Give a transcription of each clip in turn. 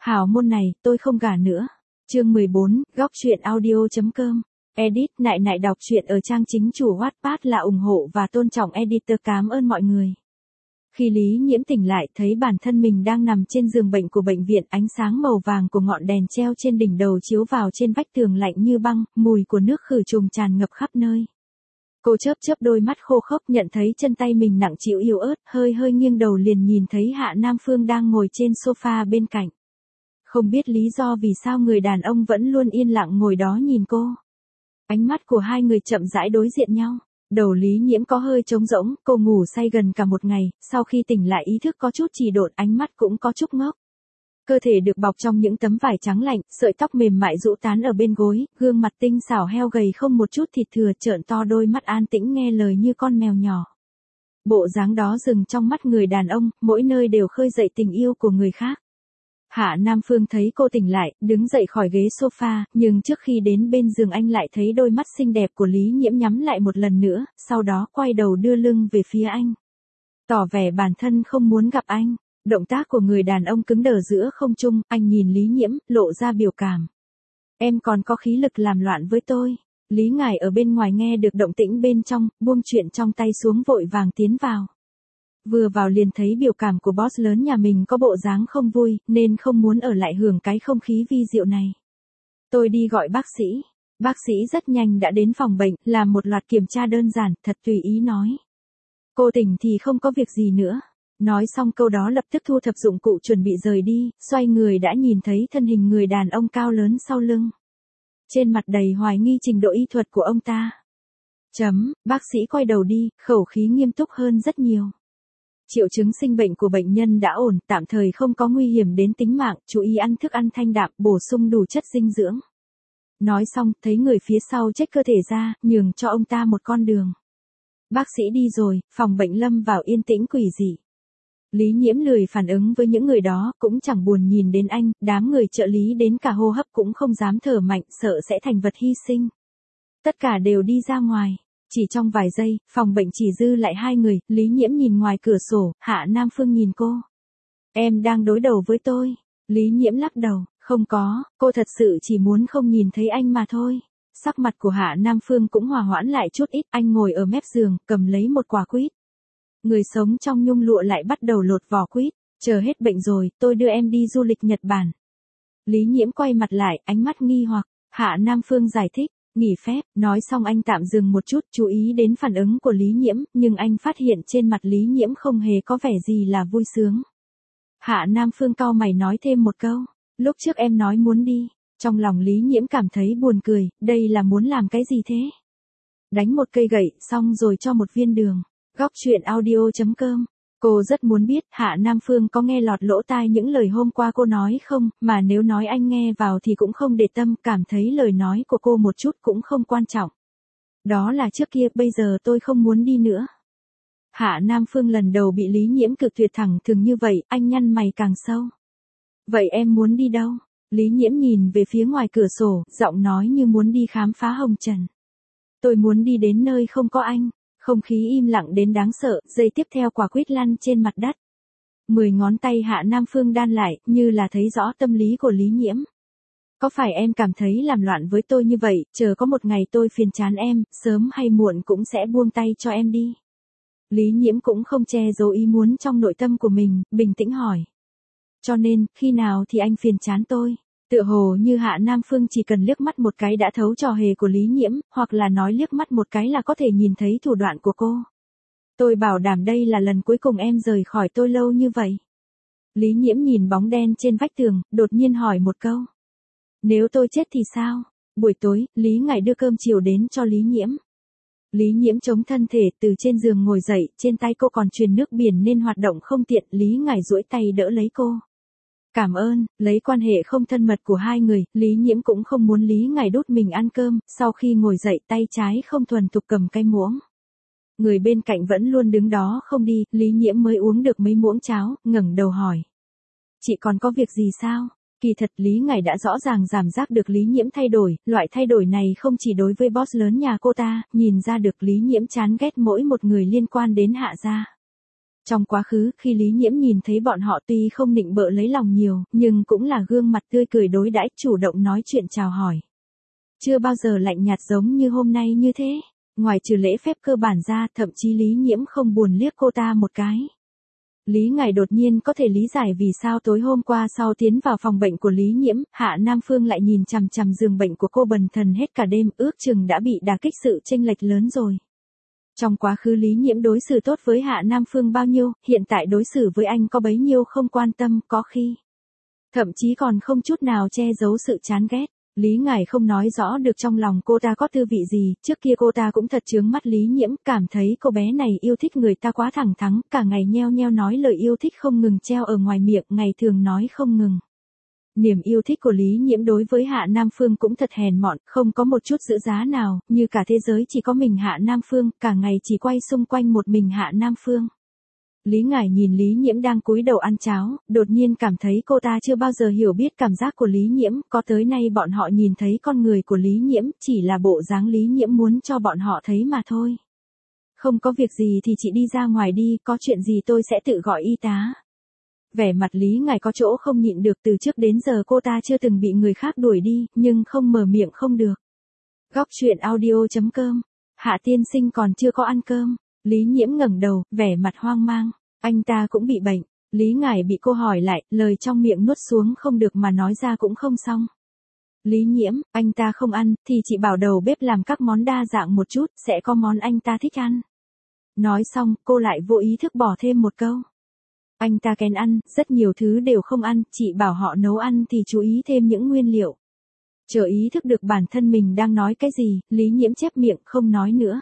Hảo môn này, tôi không gả nữa. Chương 14, góc truyện audio.com. Edit, nại nại đọc truyện ở trang chính chủ Wattpad là ủng hộ và tôn trọng editor, cảm ơn mọi người. Khi Lý Nhiễm tỉnh lại thấy bản thân mình đang nằm trên giường bệnh của bệnh viện, ánh sáng màu vàng của ngọn đèn treo trên đỉnh đầu chiếu vào trên vách tường lạnh như băng, mùi của nước khử trùng tràn ngập khắp nơi. Cô chớp chớp đôi mắt khô khốc, nhận thấy chân tay mình nặng trĩu yếu ớt, hơi nghiêng đầu liền nhìn thấy Hạ Nam Phương đang ngồi trên sofa bên cạnh. Không biết lý do vì sao người đàn ông vẫn luôn yên lặng ngồi đó nhìn cô. Ánh mắt của hai người chậm rãi đối diện nhau. Đầu Lý Nhiễm có hơi trống rỗng, cô ngủ say gần cả một ngày, sau khi tỉnh lại ý thức có chút trì độn, ánh mắt cũng có chút ngốc. Cơ thể được bọc trong những tấm vải trắng lạnh, sợi tóc mềm mại rũ tán ở bên gối, gương mặt tinh xảo heo gầy không một chút thịt thừa, trợn to đôi mắt an tĩnh nghe lời như con mèo nhỏ. Bộ dáng đó dừng trong mắt người đàn ông, mỗi nơi đều khơi dậy tình yêu của người khác. Hạ Nam Phương thấy cô tỉnh lại, đứng dậy khỏi ghế sofa, nhưng trước khi đến bên giường anh lại thấy đôi mắt xinh đẹp của Lý Nhiễm nhắm lại một lần nữa, sau đó quay đầu đưa lưng về phía anh. Tỏ vẻ bản thân không muốn gặp anh. Động tác của người đàn ông cứng đờ giữa không trung, anh nhìn Lý Nhiễm, lộ ra biểu cảm. Em còn có khí lực làm loạn với tôi. Lý Ngải ở bên ngoài nghe được động tĩnh bên trong, buông chuyện trong tay xuống vội vàng tiến vào. Vừa vào liền thấy biểu cảm của boss lớn nhà mình có bộ dáng không vui, nên không muốn ở lại hưởng cái không khí vi diệu này. Tôi đi gọi bác sĩ. Bác sĩ rất nhanh đã đến phòng bệnh, làm một loạt kiểm tra đơn giản, thật tùy ý nói. Cô tỉnh thì không có việc gì nữa. Nói xong câu đó lập tức thu thập dụng cụ chuẩn bị rời đi, xoay người đã nhìn thấy thân hình người đàn ông cao lớn sau lưng. Trên mặt đầy hoài nghi trình độ y thuật của ông ta. Bác sĩ quay đầu đi, khẩu khí nghiêm túc hơn rất nhiều. Triệu chứng sinh bệnh của bệnh nhân đã ổn, tạm thời không có nguy hiểm đến tính mạng, chú ý ăn thức ăn thanh đạm, bổ sung đủ chất dinh dưỡng. Nói xong, thấy người phía sau chếch cơ thể ra, nhường cho ông ta một con đường. Bác sĩ đi rồi, phòng bệnh lâm vào yên tĩnh quỷ dị. Lý Nhiễm lười phản ứng với những người đó, cũng chẳng buồn nhìn đến anh, đám người trợ lý đến cả hô hấp cũng không dám thở mạnh, sợ sẽ thành vật hy sinh. Tất cả đều đi ra ngoài. Chỉ trong vài giây, phòng bệnh chỉ dư lại hai người, Lý Nhiễm nhìn ngoài cửa sổ, Hạ Nam Phương nhìn cô. Em đang đối đầu với tôi. Lý Nhiễm lắc đầu, không có, cô thật sự chỉ muốn không nhìn thấy anh mà thôi. Sắc mặt của Hạ Nam Phương cũng hòa hoãn lại chút ít, anh ngồi ở mép giường, cầm lấy một quả quýt. Người sống trong nhung lụa lại bắt đầu lột vỏ quýt, chờ hết bệnh rồi, tôi đưa em đi du lịch Nhật Bản. Lý Nhiễm quay mặt lại, ánh mắt nghi hoặc, Hạ Nam Phương giải thích. Nghỉ phép, nói xong anh tạm dừng một chút, chú ý đến phản ứng của Lý Nhiễm, nhưng anh phát hiện trên mặt Lý Nhiễm không hề có vẻ gì là vui sướng. Hạ Nam Phương cau mày nói thêm một câu, lúc trước em nói muốn đi, trong lòng Lý Nhiễm cảm thấy buồn cười, đây là muốn làm cái gì thế? Đánh một cây gậy, xong rồi cho một viên đường. Góc truyện audio.com. Cô rất muốn biết Hạ Nam Phương có nghe lọt lỗ tai những lời hôm qua cô nói không, mà nếu nói anh nghe vào thì cũng không để tâm, cảm thấy lời nói của cô một chút cũng không quan trọng. Đó là trước kia, bây giờ tôi không muốn đi nữa. Hạ Nam Phương lần đầu bị Lý Nhiễm cự tuyệt thẳng thừng như vậy, anh nhăn mày càng sâu. Vậy em muốn đi đâu? Lý Nhiễm nhìn về phía ngoài cửa sổ, giọng nói như muốn đi khám phá hồng trần. Tôi muốn đi đến nơi không có anh. Không khí im lặng đến đáng sợ, giây tiếp theo quả quýt lăn trên mặt đất. 10 ngón tay Hạ Nam Phương đan lại, như là thấy rõ tâm lý của Lý Nhiễm. Có phải em cảm thấy làm loạn với tôi như vậy, chờ có một ngày tôi phiền chán em, sớm hay muộn cũng sẽ buông tay cho em đi. Lý Nhiễm cũng không che giấu ý muốn trong nội tâm của mình, bình tĩnh hỏi. Cho nên, khi nào thì anh phiền chán tôi? Tựa hồ như Hạ Nam Phương chỉ cần liếc mắt một cái đã thấu trò hề của Lý Nhiễm, hoặc là nói liếc mắt một cái là có thể nhìn thấy thủ đoạn của cô. Tôi bảo đảm đây là lần cuối cùng em rời khỏi tôi lâu như vậy. Lý Nhiễm nhìn bóng đen trên vách tường, đột nhiên hỏi một câu. Nếu tôi chết thì sao? Buổi tối, Lý Ngải đưa cơm chiều đến cho Lý Nhiễm. Lý Nhiễm chống thân thể từ trên giường ngồi dậy, trên tay cô còn truyền nước biển nên hoạt động không tiện, Lý Ngải duỗi tay đỡ lấy cô. Cảm ơn, lấy quan hệ không thân mật của hai người, Lý Nhiễm cũng không muốn Lý Ngải đút mình ăn cơm, sau khi ngồi dậy tay trái không thuần thục cầm cái muỗng. Người bên cạnh vẫn luôn đứng đó không đi, Lý Nhiễm mới uống được mấy muỗng cháo, ngẩng đầu hỏi. Chị còn có việc gì sao? Kỳ thật Lý Ngải đã rõ ràng cảm giác được Lý Nhiễm thay đổi, loại thay đổi này không chỉ đối với boss lớn nhà cô ta, nhìn ra được Lý Nhiễm chán ghét mỗi một người liên quan đến Hạ gia. Trong quá khứ, khi Lý Nhiễm nhìn thấy bọn họ tuy không nịnh bợ lấy lòng nhiều, nhưng cũng là gương mặt tươi cười đối đãi, chủ động nói chuyện chào hỏi. Chưa bao giờ lạnh nhạt giống như hôm nay như thế. Ngoài trừ lễ phép cơ bản ra, thậm chí Lý Nhiễm không buồn liếc cô ta một cái. Lý Ngải đột nhiên có thể lý giải vì sao tối hôm qua sau tiến vào phòng bệnh của Lý Nhiễm, Hạ Nam Phương lại nhìn chằm chằm giường bệnh của cô bần thần hết cả đêm, ước chừng đã bị đả kích sự chênh lệch lớn rồi. Trong quá khứ Lý Nhiễm đối xử tốt với Hạ Nam Phương bao nhiêu, hiện tại đối xử với anh có bấy nhiêu không quan tâm, có khi thậm chí còn không chút nào che giấu sự chán ghét. Lý Ngải không nói rõ được trong lòng cô ta có tư vị gì, trước kia cô ta cũng thật chướng mắt Lý Nhiễm, cảm thấy cô bé này yêu thích người ta quá thẳng thắn, cả ngày nheo nheo nói lời yêu thích không ngừng treo ở ngoài miệng, ngày thường nói không ngừng. Niềm yêu thích của Lý Nhiễm đối với Hạ Nam Phương cũng thật hèn mọn, không có một chút giữ giá nào, như cả thế giới chỉ có mình Hạ Nam Phương, cả ngày chỉ quay xung quanh một mình Hạ Nam Phương. Lý Ngải nhìn Lý Nhiễm đang cúi đầu ăn cháo, đột nhiên cảm thấy cô ta chưa bao giờ hiểu biết cảm giác của Lý Nhiễm, có tới nay bọn họ nhìn thấy con người của Lý Nhiễm, chỉ là bộ dáng Lý Nhiễm muốn cho bọn họ thấy mà thôi. Không có việc gì thì chị đi ra ngoài đi, có chuyện gì tôi sẽ tự gọi y tá. Vẻ mặt Lý Ngải có chỗ không nhịn được, từ trước đến giờ cô ta chưa từng bị người khác đuổi đi, nhưng không mở miệng không được. Góc truyện audio.com. Hạ tiên sinh còn chưa có ăn cơm. Lý Nhiễm ngẩng đầu, vẻ mặt hoang mang. Anh ta cũng bị bệnh. Lý Ngải bị cô hỏi lại, lời trong miệng nuốt xuống không được mà nói ra cũng không xong. Lý Nhiễm, anh ta không ăn, thì chị bảo đầu bếp làm các món đa dạng một chút, sẽ có món anh ta thích ăn. Nói xong, cô lại vô ý thức bỏ thêm một câu. Anh ta kén ăn, rất nhiều thứ đều không ăn, chị bảo họ nấu ăn thì chú ý thêm những nguyên liệu. Chờ ý thức được bản thân mình đang nói cái gì, Lý Nhiễm chép miệng không nói nữa.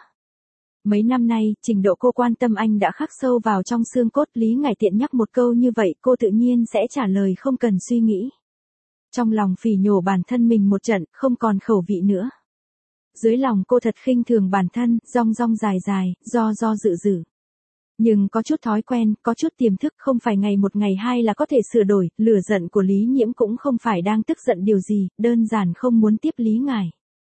Mấy năm nay, trình độ cô quan tâm anh đã khắc sâu vào trong xương cốt. Lý Ngải tiện nhắc một câu như vậy, cô tự nhiên sẽ trả lời không cần suy nghĩ. Trong lòng phỉ nhổ bản thân mình một trận, không còn khẩu vị nữa. Dưới lòng cô thật khinh thường bản thân, rong rong dài dài, do dự dự. Nhưng có chút thói quen, có chút tiềm thức, không phải ngày một ngày hai là có thể sửa đổi. Lửa giận của Lý Nhiễm cũng không phải đang tức giận điều gì, đơn giản không muốn tiếp Lý Ngải.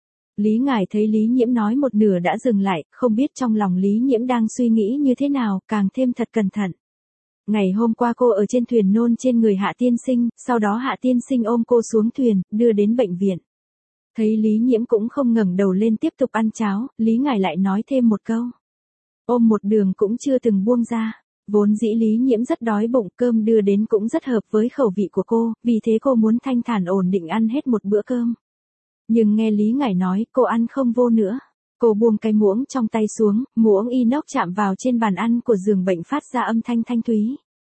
Lý Ngải thấy Lý Nhiễm nói một nửa đã dừng lại, không biết trong lòng Lý Nhiễm đang suy nghĩ như thế nào, càng thêm thật cẩn thận. Ngày hôm qua cô ở trên thuyền nôn trên người Hạ tiên sinh, sau đó Hạ tiên sinh ôm cô xuống thuyền, đưa đến bệnh viện. Thấy Lý Nhiễm cũng không ngẩng đầu lên tiếp tục ăn cháo, Lý Ngải lại nói thêm một câu. Ôm một đường cũng chưa từng buông ra. Vốn dĩ Lý Nhiễm rất đói bụng, cơm đưa đến cũng rất hợp với khẩu vị của cô, vì thế cô muốn thanh thản ổn định ăn hết một bữa cơm. Nhưng nghe Lý Ngải nói, cô ăn không vô nữa. Cô buông cái muỗng trong tay xuống, muỗng inox chạm vào trên bàn ăn của giường bệnh phát ra âm thanh thanh thúy.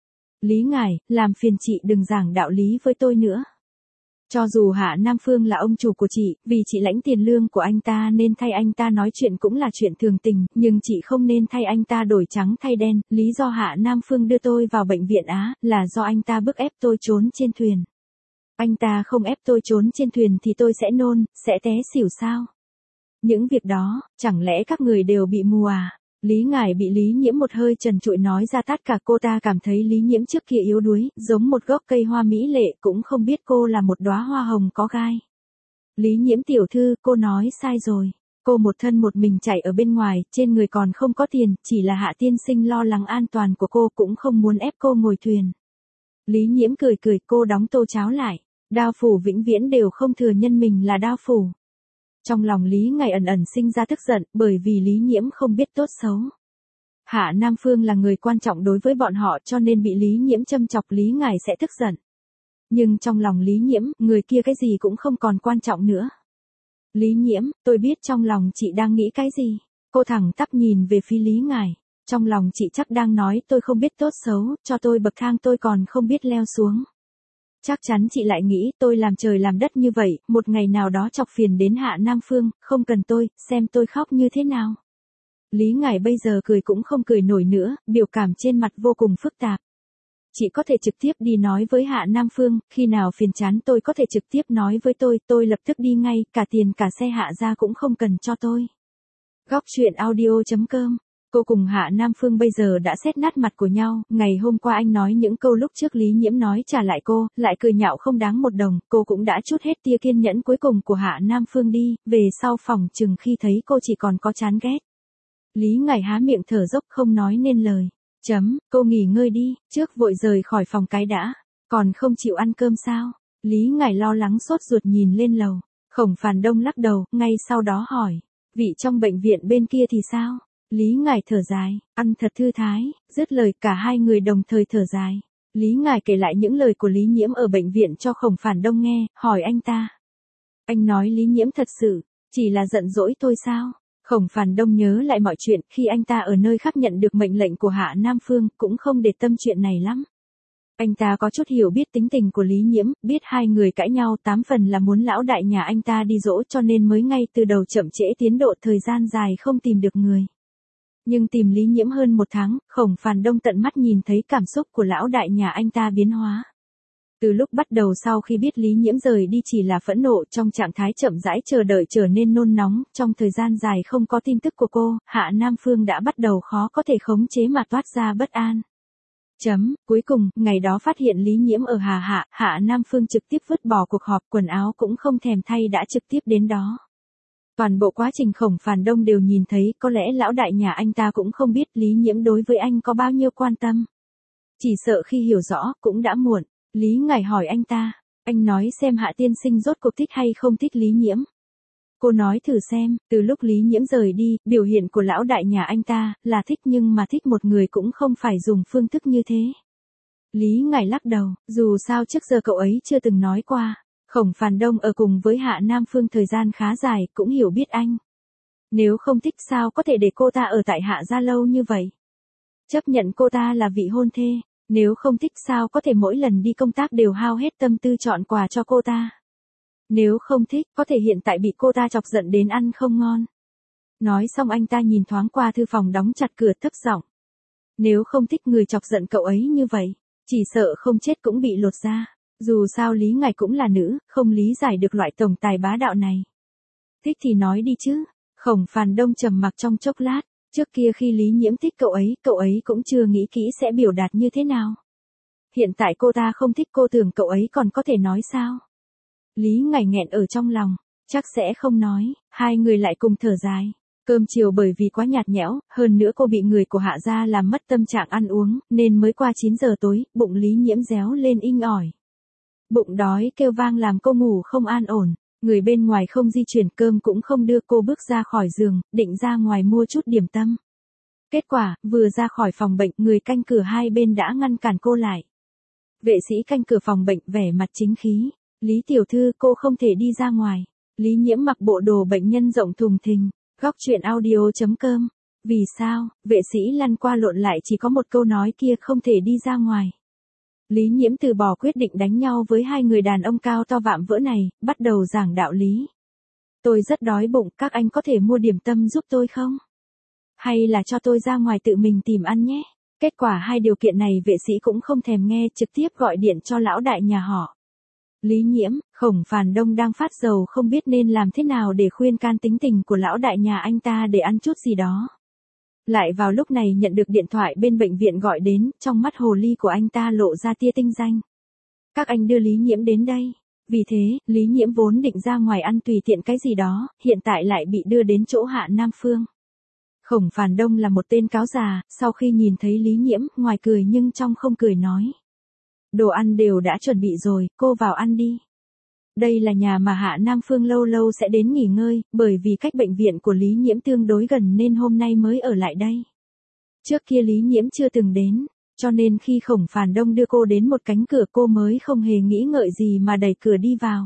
Lý Ngải, làm phiền chị đừng giảng đạo lý với tôi nữa. Cho dù Hạ Nam Phương là ông chủ của chị, vì chị lãnh tiền lương của anh ta nên thay anh ta nói chuyện cũng là chuyện thường tình, nhưng chị không nên thay anh ta đổi trắng thay đen. Lý do Hạ Nam Phương đưa tôi vào bệnh viện là do anh ta bức ép tôi trốn trên thuyền. Anh ta không ép tôi trốn trên thuyền thì tôi sẽ nôn, sẽ té xỉu sao? Những việc đó, chẳng lẽ các người đều bị mù à? Lý Ngải bị Lý Nhiễm một hơi trần trụi nói ra tất cả. Cô ta cảm thấy Lý Nhiễm trước kia yếu đuối, giống một gốc cây hoa mỹ lệ, cũng không biết cô là một đóa hoa hồng có gai. Lý Nhiễm tiểu thư, cô nói sai rồi. Cô một thân một mình chạy ở bên ngoài, trên người còn không có tiền, chỉ là Hạ tiên sinh lo lắng an toàn của cô cũng không muốn ép cô ngồi thuyền. Lý Nhiễm cười cười, cô đóng tô cháo lại. Đao phủ vĩnh viễn đều không thừa nhân mình là đao phủ. Trong lòng Lý Ngải ẩn ẩn sinh ra tức giận, bởi vì Lý Nhiễm không biết tốt xấu. Hạ Nam Phương là người quan trọng đối với bọn họ, cho nên bị Lý Nhiễm châm chọc Lý Ngải sẽ tức giận. Nhưng trong lòng Lý Nhiễm, người kia cái gì cũng không còn quan trọng nữa. Lý Nhiễm, tôi biết trong lòng chị đang nghĩ cái gì. Cô thẳng tắp nhìn về phía Lý Ngải. Trong lòng chị chắc đang nói tôi không biết tốt xấu, cho tôi bậc thang tôi còn không biết leo xuống. Chắc chắn chị lại nghĩ tôi làm trời làm đất như vậy, một ngày nào đó chọc phiền đến Hạ Nam Phương, không cần tôi, xem tôi khóc như thế nào. Lý Ngải bây giờ cười cũng không cười nổi nữa, biểu cảm trên mặt vô cùng phức tạp. Chị có thể trực tiếp đi nói với Hạ Nam Phương, khi nào phiền chán tôi có thể trực tiếp nói với tôi lập tức đi ngay, cả tiền cả xe Hạ ra cũng không cần cho tôi. Góc truyện audio.com. Cô cùng Hạ Nam Phương bây giờ đã xét nát mặt của nhau, ngày hôm qua anh nói những câu lúc trước Lý Nhiễm nói trả lại cô, lại cười nhạo không đáng một đồng, cô cũng đã trút hết tia kiên nhẫn cuối cùng của Hạ Nam Phương đi, về sau phòng chừng khi thấy cô chỉ còn có chán ghét. Lý Ngải há miệng thở dốc không nói nên lời. Cô nghỉ ngơi đi, trước vội rời khỏi phòng cái đã. Còn không chịu ăn cơm sao? Lý Ngải lo lắng sốt ruột nhìn lên lầu. Khổng Phàn Đông lắc đầu, ngay sau đó hỏi. Vị trong bệnh viện bên kia thì sao? Lý Ngải thở dài, ăn thật thư thái, dứt lời cả hai người đồng thời thở dài. Lý Ngải kể lại những lời của Lý Nhiễm ở bệnh viện cho Khổng Phàn Đông nghe, hỏi anh ta. Anh nói Lý Nhiễm thật sự, chỉ là giận dỗi thôi sao? Khổng Phàn Đông nhớ lại mọi chuyện khi anh ta ở nơi khác nhận được mệnh lệnh của Hạ Nam Phương, cũng không để tâm chuyện này lắm. Anh ta có chút hiểu biết tính tình của Lý Nhiễm, biết hai người cãi nhau 8 phần là muốn lão đại nhà anh ta đi dỗ cho nên mới ngay từ đầu chậm trễ tiến độ thời gian dài không tìm được người. Nhưng tìm Lý Nhiễm hơn 1 tháng, Khổng Phàn Đông tận mắt nhìn thấy cảm xúc của lão đại nhà anh ta biến hóa. Từ lúc bắt đầu sau khi biết Lý Nhiễm rời đi chỉ là phẫn nộ trong trạng thái chậm rãi chờ đợi trở nên nôn nóng, trong thời gian dài không có tin tức của cô, Hạ Nam Phương đã bắt đầu khó có thể khống chế mà toát ra bất an. Cuối cùng, ngày đó phát hiện Lý Nhiễm ở Hạ Nam Phương trực tiếp vứt bỏ cuộc họp, quần áo cũng không thèm thay đã trực tiếp đến đó. Toàn bộ quá trình Khổng Phàn Đông đều nhìn thấy, có lẽ lão đại nhà anh ta cũng không biết Lý Nhiễm đối với anh có bao nhiêu quan tâm. Chỉ sợ khi hiểu rõ, cũng đã muộn. Lý Ngải hỏi anh ta, anh nói xem Hạ tiên sinh rốt cuộc thích hay không thích Lý Nhiễm. Cô nói thử xem, từ lúc Lý Nhiễm rời đi, biểu hiện của lão đại nhà anh ta, là thích nhưng mà thích một người cũng không phải dùng phương thức như thế. Lý Ngải lắc đầu, dù sao trước giờ cậu ấy chưa từng nói qua. Khổng Phàn Đông ở cùng với Hạ Nam Phương thời gian khá dài, cũng hiểu biết anh. Nếu không thích sao có thể để cô ta ở tại Hạ gia lâu như vậy. Chấp nhận cô ta là vị hôn thê, nếu không thích sao có thể mỗi lần đi công tác đều hao hết tâm tư chọn quà cho cô ta. Nếu không thích, có thể hiện tại bị cô ta chọc giận đến ăn không ngon. Nói xong anh ta nhìn thoáng qua thư phòng đóng chặt cửa thấp giọng. Nếu không thích người chọc giận cậu ấy như vậy, chỉ sợ không chết cũng bị lột da. Dù sao Lý Ngải cũng là nữ, không lý giải được loại tổng tài bá đạo này. Thích thì nói đi chứ. Khổng Phàn Đông trầm mặc trong chốc lát. Trước kia khi Lý Nhiễm thích cậu ấy cũng chưa nghĩ kỹ sẽ biểu đạt như thế nào. Hiện tại cô ta không thích, cô tưởng cậu ấy còn có thể nói sao? Lý Ngải nghẹn ở trong lòng, chắc sẽ không nói. Hai người lại cùng thở dài. Cơm chiều bởi vì quá nhạt nhẽo, hơn nữa cô bị người của Hạ gia làm mất tâm trạng ăn uống, nên mới qua 9 giờ tối, bụng Lý Nhiễm réo lên inh ỏi. Bụng đói kêu vang làm cô ngủ không an ổn, người bên ngoài không di chuyển, cơm cũng không đưa, cô bước ra khỏi giường, định ra ngoài mua chút điểm tâm. Kết quả, vừa ra khỏi phòng bệnh, người canh cửa hai bên đã ngăn cản cô lại. Vệ sĩ canh cửa phòng bệnh vẻ mặt chính khí. Lý tiểu thư, cô không thể đi ra ngoài. Lý Nhiễm mặc bộ đồ bệnh nhân rộng thùng thình. Góc chuyện audio.com. Vì sao? Vệ sĩ lăn qua lộn lại chỉ có một câu nói kia, không thể đi ra ngoài. Lý Nhiễm từ bỏ quyết định đánh nhau với hai người đàn ông cao to vạm vỡ này, bắt đầu giảng đạo lý. Tôi rất đói bụng, các anh có thể mua điểm tâm giúp tôi không? Hay là cho tôi ra ngoài tự mình tìm ăn nhé? Kết quả hai điều kiện này vệ sĩ cũng không thèm nghe, trực tiếp gọi điện cho lão đại nhà họ. Lý Nhiễm, Khổng Phàn Đông đang phát dầu không biết nên làm thế nào để khuyên can tính tình của lão đại nhà anh ta để ăn chút gì đó. Lại vào lúc này nhận được điện thoại bên bệnh viện gọi đến, trong mắt hồ ly của anh ta lộ ra tia tinh danh. Các anh đưa Lý Nhiễm đến đây. Vì thế, Lý Nhiễm vốn định ra ngoài ăn tùy tiện cái gì đó, hiện tại lại bị đưa đến chỗ Hạ Nam Phương. Khổng Phàn Đông là một tên cáo già, sau khi nhìn thấy Lý Nhiễm, ngoài cười nhưng trong không cười nói. Đồ ăn đều đã chuẩn bị rồi, cô vào ăn đi. Đây là nhà mà Hạ Nam Phương lâu lâu sẽ đến nghỉ ngơi, bởi vì cách bệnh viện của Lý Nhiễm tương đối gần nên hôm nay mới ở lại đây. Trước kia Lý Nhiễm chưa từng đến, cho nên khi Khổng Phàn Đông đưa cô đến một cánh cửa cô mới không hề nghĩ ngợi gì mà đẩy cửa đi vào.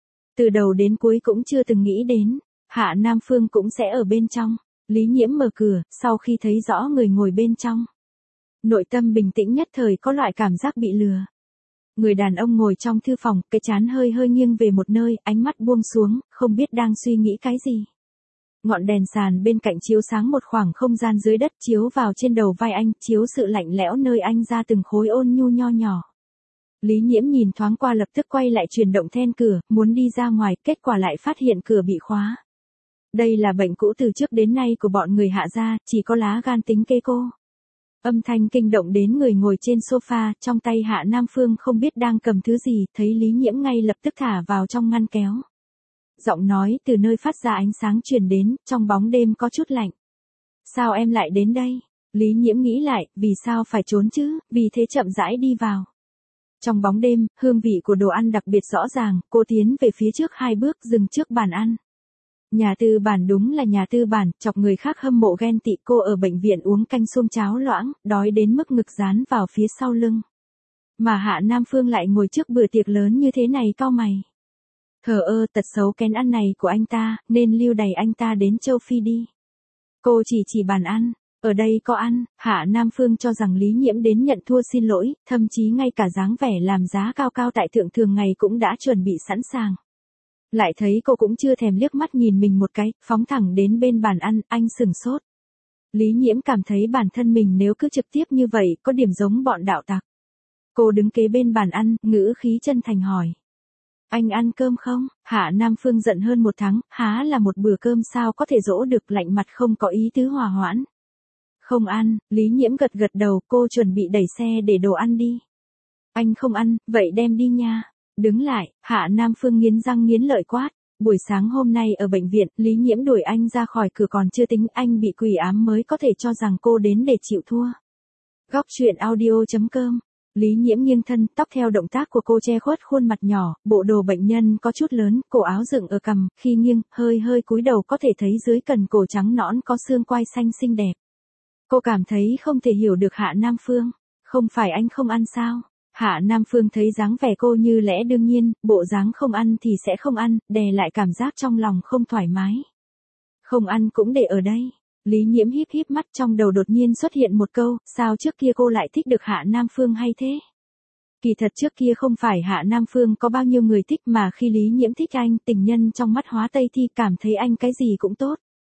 Từ đầu đến cuối cũng chưa từng nghĩ đến, Hạ Nam Phương cũng sẽ ở bên trong. Lý Nhiễm mở cửa, sau khi thấy rõ người ngồi bên trong. Nội tâm bình tĩnh nhất thời có loại cảm giác bị lừa. Người đàn ông ngồi trong thư phòng, cái trán hơi hơi nghiêng về một nơi, ánh mắt buông xuống, không biết đang suy nghĩ cái gì. Ngọn đèn sàn bên cạnh chiếu sáng một khoảng không gian dưới đất, chiếu vào trên đầu vai anh, chiếu sự lạnh lẽo nơi anh ra từng khối ôn nhu nho nhỏ. Lý Nhiễm nhìn thoáng qua lập tức quay lại chuyển động then cửa, muốn đi ra ngoài, kết quả lại phát hiện cửa bị khóa. Đây là bệnh cũ từ trước đến nay của bọn người Hạ gia, chỉ có lá gan tính kê cô. Âm thanh kinh động đến người ngồi trên sofa, trong tay Hạ Nam Phương không biết đang cầm thứ gì, thấy Lý Nhiễm ngay lập tức thả vào trong ngăn kéo. Giọng nói từ nơi phát ra ánh sáng truyền đến, trong bóng đêm có chút lạnh. Sao em lại đến đây? Lý Nhiễm nghĩ lại, vì sao phải trốn chứ, vì thế chậm rãi đi vào. Trong bóng đêm, hương vị của đồ ăn đặc biệt rõ ràng, cô tiến về phía trước 2 bước dừng trước bàn ăn. Nhà tư bản đúng là nhà tư bản, chọc người khác hâm mộ ghen tị. Cô ở bệnh viện uống canh xôm cháo loãng, đói đến mức ngực dán vào phía sau lưng. Mà Hạ Nam Phương lại ngồi trước bữa tiệc lớn như thế này cau mày. Thờ ơ, tật xấu kén ăn này của anh ta, nên lưu đày anh ta đến châu Phi đi. Cô chỉ bàn ăn, ở đây có ăn. Hạ Nam Phương cho rằng Lý Nhiễm đến nhận thua xin lỗi, thậm chí ngay cả dáng vẻ làm giá cao cao tại thượng thường ngày cũng đã chuẩn bị sẵn sàng. Lại thấy cô cũng chưa thèm liếc mắt nhìn mình một cái, phóng thẳng đến bên bàn ăn, anh sừng sốt. Lý Nhiễm cảm thấy bản thân mình nếu cứ trực tiếp như vậy, có điểm giống bọn đạo tặc. Cô đứng kế bên bàn ăn, ngữ khí chân thành hỏi. Anh ăn cơm không? Hạ Nam Phương giận hơn 1 tháng, há là một bữa cơm sao có thể dỗ được, lạnh mặt không có ý tứ hòa hoãn. Không ăn. Lý Nhiễm gật gật đầu, cô chuẩn bị đẩy xe để đồ ăn đi. Anh không ăn, vậy đem đi nha. Đứng lại, Hạ Nam Phương nghiến răng nghiến lợi quát. Buổi sáng hôm nay ở bệnh viện, Lý Nhiễm đuổi anh ra khỏi cửa còn chưa tính anh bị quỷ ám mới có thể cho rằng cô đến để chịu thua. Góc truyện audio.com. Lý Nhiễm nghiêng thân, tóc theo động tác của cô che khuất khuôn mặt nhỏ, bộ đồ bệnh nhân có chút lớn, cổ áo dựng ở cằm, khi nghiêng, hơi cúi đầu có thể thấy dưới cần cổ trắng nõn có xương quai xanh xinh đẹp. Cô cảm thấy không thể hiểu được Hạ Nam Phương. Không phải anh không ăn sao? Hạ Nam Phương thấy dáng vẻ cô như lẽ đương nhiên, bộ dáng không ăn thì sẽ không ăn, đè lại cảm giác trong lòng không thoải mái. Không ăn cũng để ở đây. Lý Nhiễm híp mắt, trong đầu đột nhiên xuất hiện một câu, sao trước kia cô lại thích được Hạ Nam Phương hay thế? Kỳ thật trước kia không phải Hạ Nam Phương có bao nhiêu người thích mà khi Lý Nhiễm thích anh, tình nhân trong mắt Hóa Tây Thi cảm thấy anh cái gì cũng tốt.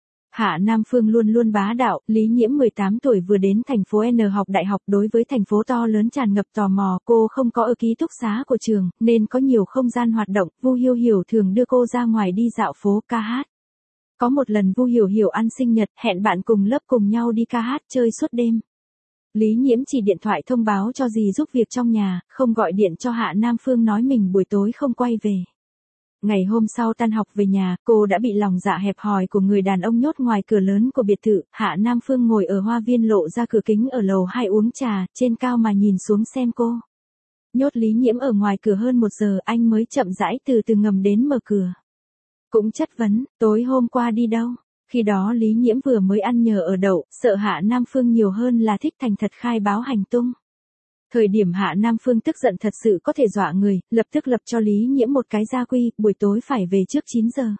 Hạ Nam Phương luôn luôn bá đạo, Lý Nhiễm 18 tuổi vừa đến thành phố N học đại học, đối với thành phố to lớn tràn ngập tò mò, cô không có ở ký túc xá của trường, nên có nhiều không gian hoạt động, Vu Hiểu Hiểu thường đưa cô ra ngoài đi dạo phố ca hát. Có một lần Vu Hiểu Hiểu ăn sinh nhật, hẹn bạn cùng lớp cùng nhau đi ca hát chơi suốt đêm. Lý Nhiễm chỉ điện thoại thông báo cho dì giúp việc trong nhà, không gọi điện cho Hạ Nam Phương nói mình buổi tối không quay về. Ngày hôm sau tan học về nhà, cô đã bị lòng dạ hẹp hòi của người đàn ông nhốt ngoài cửa lớn của biệt thự. Hạ Nam Phương ngồi ở hoa viên lộ ra cửa kính ở lầu 2 uống trà, trên cao mà nhìn xuống xem cô. Nhốt Lý Nhiễm ở ngoài cửa hơn 1 giờ, anh mới chậm rãi từ từ ngầm đến mở cửa. Cũng chất vấn, tối hôm qua đi đâu? Khi đó Lý Nhiễm vừa mới ăn nhờ ở đậu, sợ Hạ Nam Phương nhiều hơn là thích thành thật khai báo hành tung. Thời điểm Hạ Nam Phương tức giận thật sự có thể dọa người, lập tức lập cho Lý Nhiễm một cái gia quy, buổi tối phải về trước 9 giờ.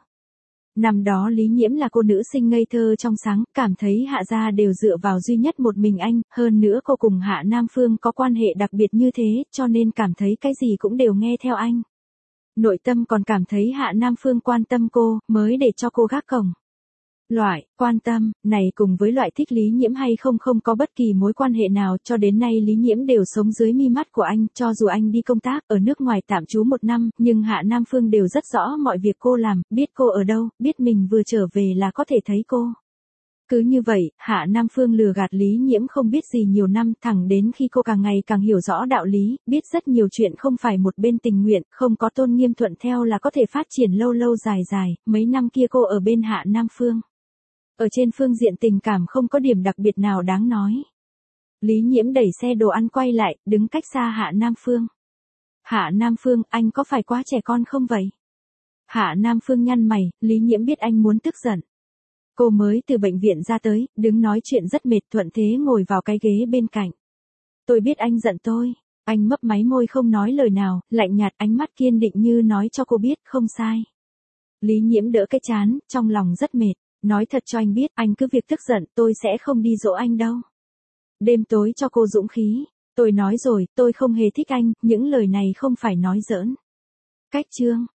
Năm đó Lý Nhiễm là cô nữ sinh ngây thơ trong sáng, cảm thấy Hạ gia đều dựa vào duy nhất một mình anh, hơn nữa cô cùng Hạ Nam Phương có quan hệ đặc biệt như thế, cho nên cảm thấy cái gì cũng đều nghe theo anh. Nội tâm còn cảm thấy Hạ Nam Phương quan tâm cô, mới để cho cô gác cổng. Loại, quan tâm, này cùng với loại thích Lý Nhiễm hay không có bất kỳ mối quan hệ nào, cho đến nay Lý Nhiễm đều sống dưới mi mắt của anh, cho dù anh đi công tác ở nước ngoài tạm trú 1 năm, nhưng Hạ Nam Phương đều rất rõ mọi việc cô làm, biết cô ở đâu, biết mình vừa trở về là có thể thấy cô. Cứ như vậy, Hạ Nam Phương lừa gạt Lý Nhiễm không biết gì nhiều năm, thẳng đến khi cô càng ngày càng hiểu rõ đạo lý, biết rất nhiều chuyện không phải một bên tình nguyện, không có tôn nghiêm thuận theo là có thể phát triển lâu lâu dài dài, mấy năm kia cô ở bên Hạ Nam Phương. Ở trên phương diện tình cảm không có điểm đặc biệt nào đáng nói. Lý Nhiễm đẩy xe đồ ăn quay lại, đứng cách xa Hạ Nam Phương. Hạ Nam Phương, anh có phải quá trẻ con không vậy? Hạ Nam Phương nhăn mày, Lý Nhiễm biết anh muốn tức giận. Cô mới từ bệnh viện ra tới, đứng nói chuyện rất mệt, thuận thế ngồi vào cái ghế bên cạnh. Tôi biết anh giận tôi. Anh mấp máy môi không nói lời nào, lạnh nhạt, ánh mắt kiên định như nói cho cô biết không sai. Lý Nhiễm đỡ cái chán, trong lòng rất mệt. Nói thật cho anh biết, anh cứ việc tức giận, tôi sẽ không đi dỗ anh đâu. Đêm tối cho cô dũng khí. Tôi nói rồi, tôi không hề thích anh, những lời này không phải nói giỡn. Cách chương.